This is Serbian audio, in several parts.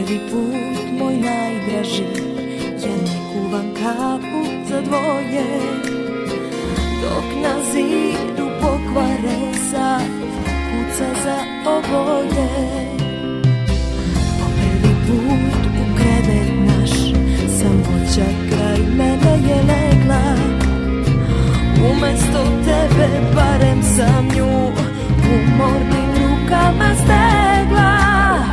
prvi put moj najdraži, ja ne kuvam kafu za dvoje, dok na zidu pokvaren sat kuca za oboje. Po prvi put u krevet naš, samoća kraj mene je legla, umesto tebe barem sam nju umornim rukama stegla.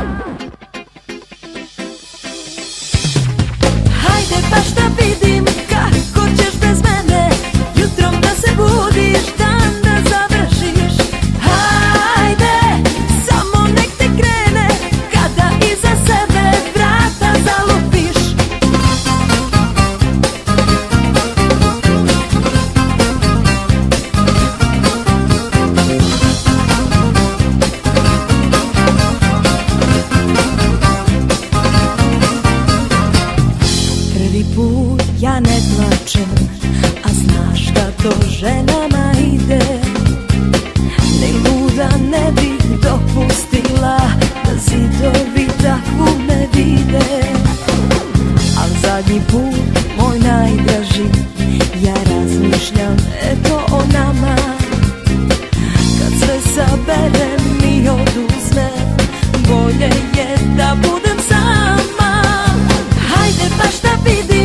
Hajde baš da vidim kako ćeš bez mene jutrom da se budiš, dan da završiš. Hajde, samo nek te krene kada iza sebe vrata zalupiš. Prvi put ja ne plačem, a znaš da to ženama ide. Ni luda ne bih dopustila da zidovi takvu me vide. Al zadnji put, moj najdraži, ja razmišljam eto o nama. Kad sve saberem i oduzmem, bolje je da budem sama. Hajde baš da vidim